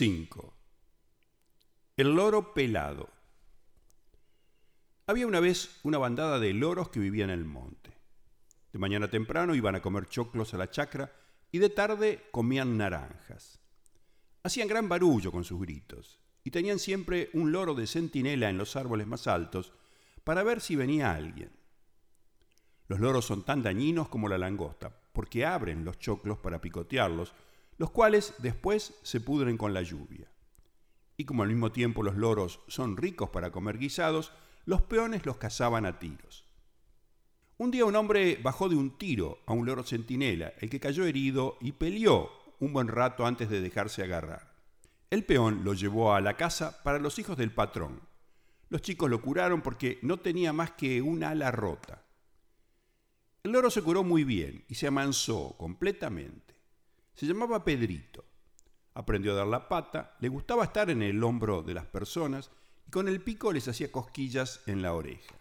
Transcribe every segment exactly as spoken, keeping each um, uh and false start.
cinco. El loro pelado. Había una vez una bandada de loros que vivía en el monte. De mañana temprano iban a comer choclos a la chacra y de tarde comían naranjas. Hacían gran barullo con sus gritos y tenían siempre un loro de centinela en los árboles más altos para ver si venía alguien. Los loros son tan dañinos como la langosta, porque abren los choclos para picotearlos, los cuales después se pudren con la lluvia. Y como al mismo tiempo los loros son ricos para comer guisados, los peones los cazaban a tiros. Un día un hombre bajó de un tiro a un loro centinela, el que cayó herido y peleó un buen rato antes de dejarse agarrar. El peón lo llevó a la casa para los hijos del patrón. Los chicos lo curaron porque no tenía más que una ala rota. El loro se curó muy bien y se amansó completamente. Se llamaba Pedrito. Aprendió a dar la pata, le gustaba estar en el hombro de las personas y con el pico les hacía cosquillas en la oreja.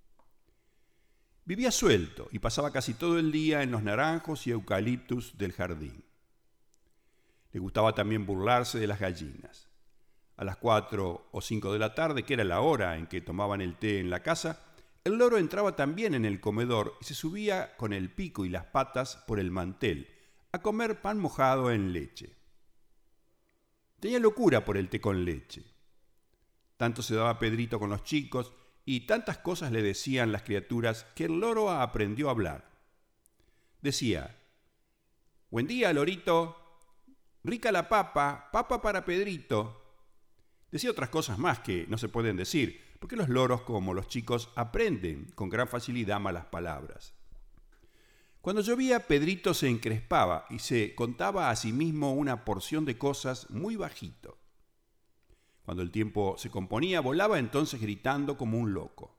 Vivía suelto y pasaba casi todo el día en los naranjos y eucaliptus del jardín. Le gustaba también burlarse de las gallinas. A las cuatro o cinco de la tarde, que era la hora en que tomaban el té en la casa, el loro entraba también en el comedor y se subía con el pico y las patas por el mantel a comer pan mojado en leche. Tenía locura por el té con leche. Tanto se daba Pedrito con los chicos y tantas cosas le decían las criaturas que el loro aprendió a hablar. Decía: «Buen día, lorito. Rica la papa, papa para Pedrito». Decía otras cosas más que no se pueden decir, porque los loros, como los chicos, aprenden con gran facilidad malas palabras. Cuando llovía, Pedrito se encrespaba y se contaba a sí mismo una porción de cosas muy bajito. Cuando el tiempo se componía, volaba entonces gritando como un loco.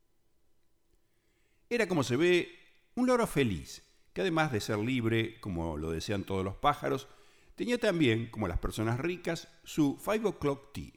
Era, como se ve, un loro feliz, que además de ser libre, como lo desean todos los pájaros, tenía también, como las personas ricas, su five o'clock tea.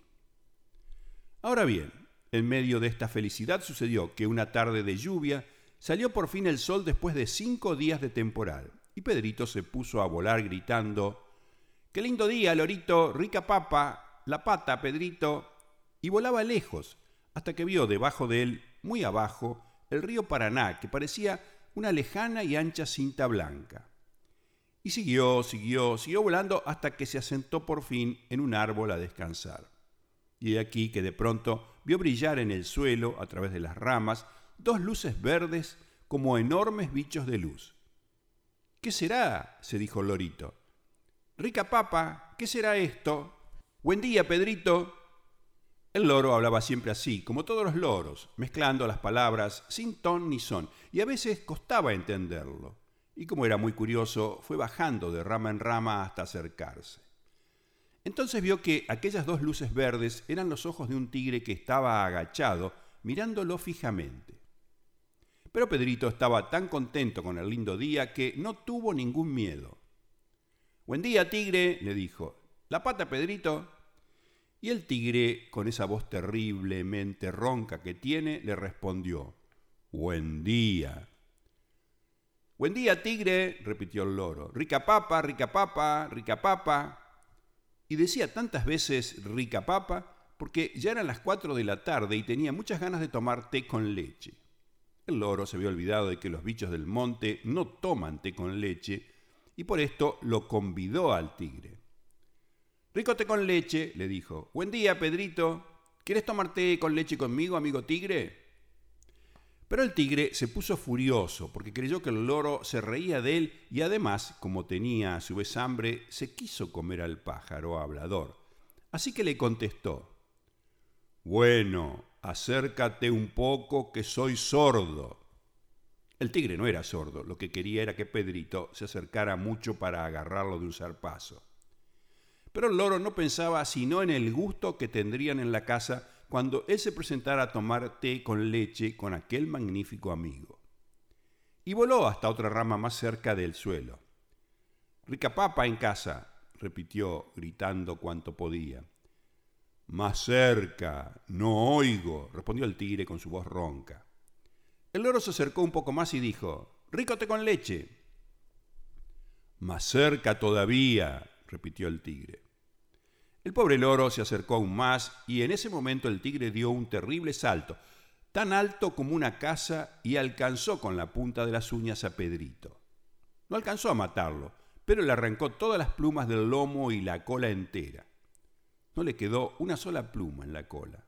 Ahora bien, en medio de esta felicidad sucedió que una tarde de lluvia salió por fin el sol después de cinco días de temporal, y Pedrito se puso a volar gritando: «¡Qué lindo día, lorito! ¡Rica papa! ¡La pata, Pedrito!». Y volaba lejos, hasta que vio debajo de él, muy abajo, el río Paraná, que parecía una lejana y ancha cinta blanca. Y siguió, siguió, siguió volando hasta que se asentó por fin en un árbol a descansar. Y de aquí que de pronto vio brillar en el suelo, a través de las ramas, dos luces verdes como enormes bichos de luz. «¿Qué será?», se dijo el lorito. «Rica papa, ¿qué será esto? Buen día, Pedrito». El loro hablaba siempre así, como todos los loros, mezclando las palabras sin ton ni son, y a veces costaba entenderlo. Y como era muy curioso, fue bajando de rama en rama hasta acercarse. Entonces vio que aquellas dos luces verdes eran los ojos de un tigre que estaba agachado, mirándolo fijamente. Pero Pedrito estaba tan contento con el lindo día que no tuvo ningún miedo. «Buen día, tigre», le dijo. «¿La pata, Pedrito?». Y el tigre, con esa voz terriblemente ronca que tiene, le respondió: «Buen día». «Buen día, tigre», repitió el loro. «Rica papa, rica papa, rica papa». Y decía tantas veces rica papa porque ya eran las cuatro de la tarde y tenía muchas ganas de tomar té con leche. El loro se había olvidado de que los bichos del monte no toman té con leche y por esto lo convidó al tigre. «Rico té con leche», le dijo. «Buen día, Pedrito. ¿Quieres tomar té con leche conmigo, amigo tigre?». Pero el tigre se puso furioso porque creyó que el loro se reía de él y además, como tenía a su vez hambre, se quiso comer al pájaro hablador. Así que le contestó: «Bueno, acércate un poco que soy sordo». El tigre no era sordo, lo que quería era que Pedrito se acercara mucho para agarrarlo de un zarpazo. Pero el loro no pensaba sino en el gusto que tendrían en la casa cuando él se presentara a tomar té con leche con aquel magnífico amigo. Y voló hasta otra rama más cerca del suelo. «Rica papa en casa», repitió gritando cuanto podía. «Más cerca, no oigo», respondió el tigre con su voz ronca. El loro se acercó un poco más y dijo: «Rico té con leche». «Más cerca todavía», repitió el tigre. El El pobre loro se acercó aún más y en ese momento el tigre dio un terrible salto, tan alto como una casa, y alcanzó con la punta de las uñas a Pedrito. No alcanzó a matarlo, pero le arrancó todas las plumas del lomo y la cola entera. No le quedó una sola pluma en la cola.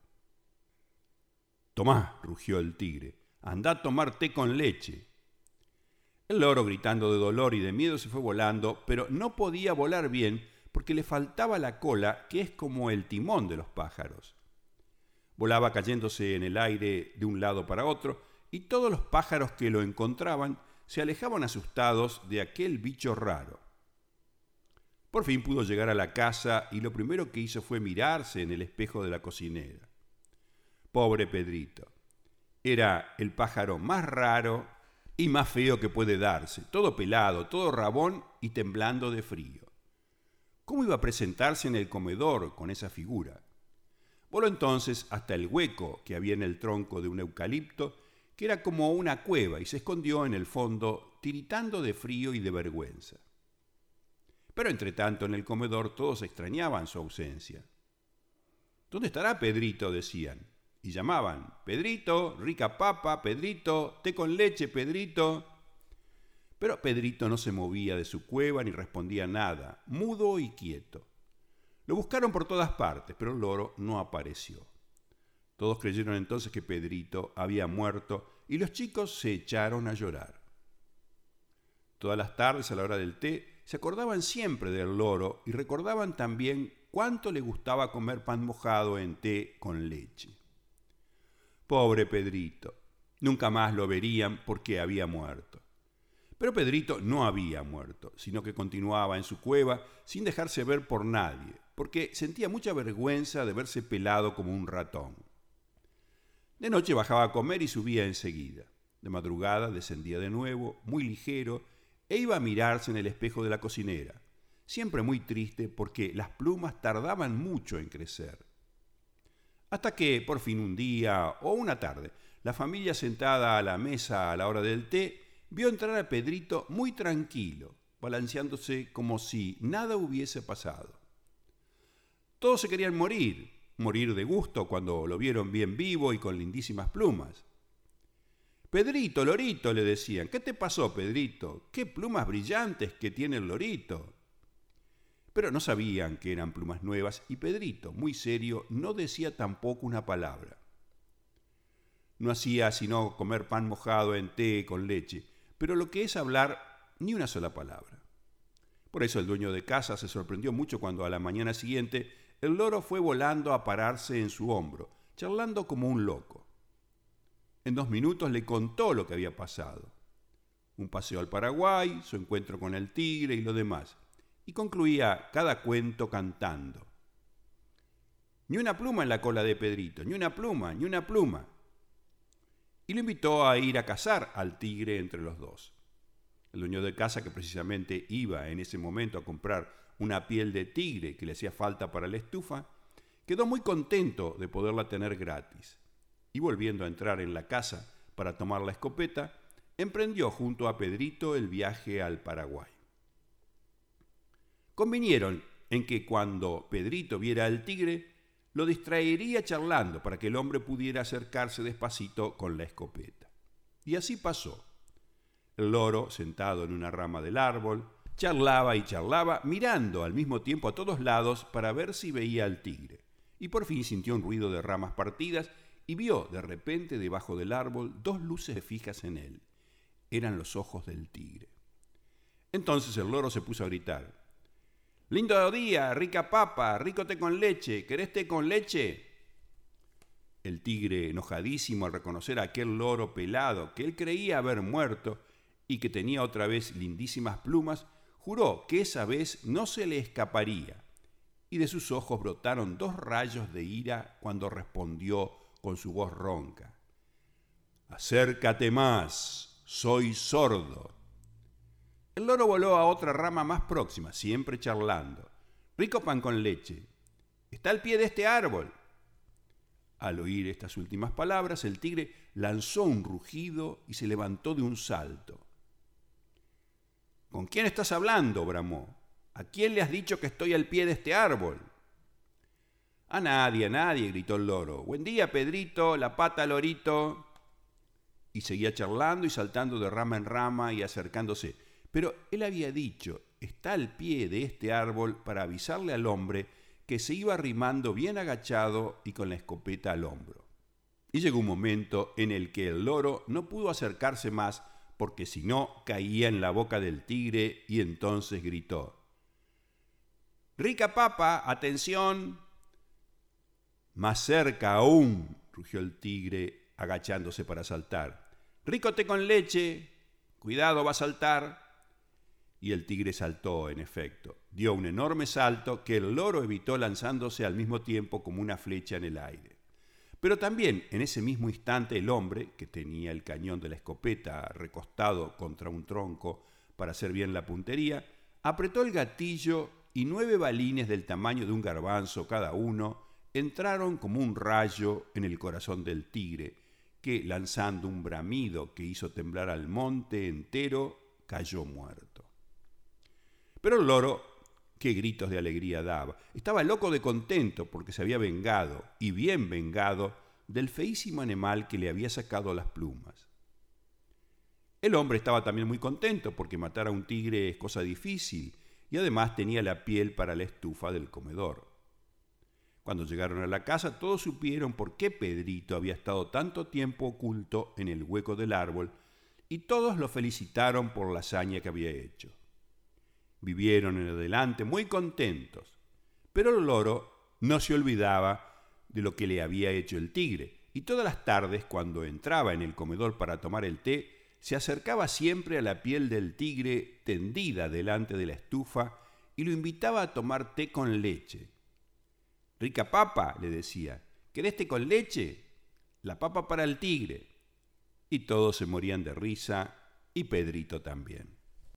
«Tomá», rugió el tigre, «andá a tomar té con leche». El loro, gritando de dolor y de miedo, se fue volando, pero no podía volar bien porque le faltaba la cola, que es como el timón de los pájaros. Volaba cayéndose en el aire de un lado para otro, y todos los pájaros que lo encontraban se alejaban asustados de aquel bicho raro. Por fin pudo llegar a la casa y lo primero que hizo fue mirarse en el espejo de la cocinera. Pobre Pedrito. Era el pájaro más raro y más feo que puede darse, todo pelado, todo rabón y temblando de frío. ¿Cómo iba a presentarse en el comedor con esa figura? Voló entonces hasta el hueco que había en el tronco de un eucalipto, que era como una cueva, y se escondió en el fondo, tiritando de frío y de vergüenza. Pero entre tanto en el comedor todos extrañaban su ausencia. «¿Dónde estará Pedrito?», decían, y llamaban: «Pedrito, rica papa, Pedrito, té con leche, Pedrito». Pero Pedrito no se movía de su cueva ni respondía nada, mudo y quieto. Lo buscaron por todas partes, pero el loro no apareció. Todos creyeron entonces que Pedrito había muerto y los chicos se echaron a llorar. Todas las tardes, a la hora del té, se acordaban siempre del loro y recordaban también cuánto le gustaba comer pan mojado en té con leche. Pobre Pedrito, nunca más lo verían porque había muerto. Pero Pedrito no había muerto, sino que continuaba en su cueva sin dejarse ver por nadie, porque sentía mucha vergüenza de verse pelado como un ratón. De noche bajaba a comer y subía enseguida. De madrugada descendía de nuevo, muy ligero, e iba a mirarse en el espejo de la cocinera, siempre muy triste porque las plumas tardaban mucho en crecer. Hasta que, por fin un día o una tarde, la familia sentada a la mesa a la hora del té vio entrar a Pedrito muy tranquilo, balanceándose como si nada hubiese pasado. Todos se querían morir, morir de gusto cuando lo vieron bien vivo y con lindísimas plumas. «Pedrito, lorito», le decían, «¿qué te pasó, Pedrito? ¡Qué plumas brillantes que tiene el lorito!». Pero no sabían que eran plumas nuevas y Pedrito, muy serio, no decía tampoco una palabra. No hacía sino comer pan mojado en té con leche, pero lo que es hablar, ni una sola palabra. Por eso el dueño de casa se sorprendió mucho cuando a la mañana siguiente el loro fue volando a pararse en su hombro, charlando como un loco. En dos minutos le contó lo que había pasado: un paseo al Paraguay, su encuentro con el tigre y lo demás, y concluía cada cuento cantando: «Ni una pluma en la cola de Pedrito, ni una pluma, ni una pluma». Y lo invitó a ir a cazar al tigre entre los dos. El dueño de casa, que precisamente iba en ese momento a comprar una piel de tigre que le hacía falta para la estufa, quedó muy contento de poderla tener gratis. Y volviendo a entrar en la casa para tomar la escopeta, emprendió junto a Pedrito el viaje al Paraguay. Convinieron en que cuando Pedrito viera al tigre, lo distraería charlando para que el hombre pudiera acercarse despacito con la escopeta. Y así pasó. El loro, sentado en una rama del árbol, charlaba y charlaba, mirando al mismo tiempo a todos lados para ver si veía al tigre. Y por fin sintió un ruido de ramas partidas y vio de repente debajo del árbol dos luces fijas en él. Eran los ojos del tigre. Entonces el loro se puso a gritar: «¡Lindo día, rica papa, rico té con leche! ¿Querés té con leche?». El tigre, enojadísimo al reconocer a aquel loro pelado que él creía haber muerto y que tenía otra vez lindísimas plumas, juró que esa vez no se le escaparía, y de sus ojos brotaron dos rayos de ira cuando respondió con su voz ronca: «Acércate más, soy sordo». El loro voló a otra rama más próxima, siempre charlando: «Rico pan con leche. Está al pie de este árbol». Al oír estas últimas palabras, el tigre lanzó un rugido y se levantó de un salto. «¿Con quién estás hablando?», bramó. «¿A quién le has dicho que estoy al pie de este árbol?». A nadie, a nadie, gritó el loro. Buen día, Pedrito, la pata, lorito. Y seguía charlando y saltando de rama en rama y acercándose. Pero él había dicho, está al pie de este árbol para avisarle al hombre que se iba arrimando bien agachado y con la escopeta al hombro. Y llegó un momento en el que el loro no pudo acercarse más porque si no caía en la boca del tigre y entonces gritó: «Rica papa, atención». «Más cerca aún», rugió el tigre agachándose para saltar. «Rico té con leche, cuidado, va a saltar». Y el tigre saltó, en efecto. Dio un enorme salto que el loro evitó lanzándose al mismo tiempo como una flecha en el aire. Pero también en ese mismo instante el hombre, que tenía el cañón de la escopeta recostado contra un tronco para hacer bien la puntería, apretó el gatillo y nueve balines del tamaño de un garbanzo cada uno entraron como un rayo en el corazón del tigre, que, lanzando un bramido que hizo temblar al monte entero, cayó muerto. Pero el loro, qué gritos de alegría daba. Estaba loco de contento porque se había vengado, y bien vengado, del feísimo animal que le había sacado las plumas. El hombre estaba también muy contento porque matar a un tigre es cosa difícil y además tenía la piel para la estufa del comedor. Cuando llegaron a la casa todos supieron por qué Pedrito había estado tanto tiempo oculto en el hueco del árbol y todos lo felicitaron por la hazaña que había hecho. Vivieron en adelante muy contentos, pero el loro no se olvidaba de lo que le había hecho el tigre, y todas las tardes, cuando entraba en el comedor para tomar el té, se acercaba siempre a la piel del tigre tendida delante de la estufa y lo invitaba a tomar té con leche. «Rica papa», le decía, «¿querés té con leche? La papa para el tigre». Y todos se morían de risa, y Pedrito también.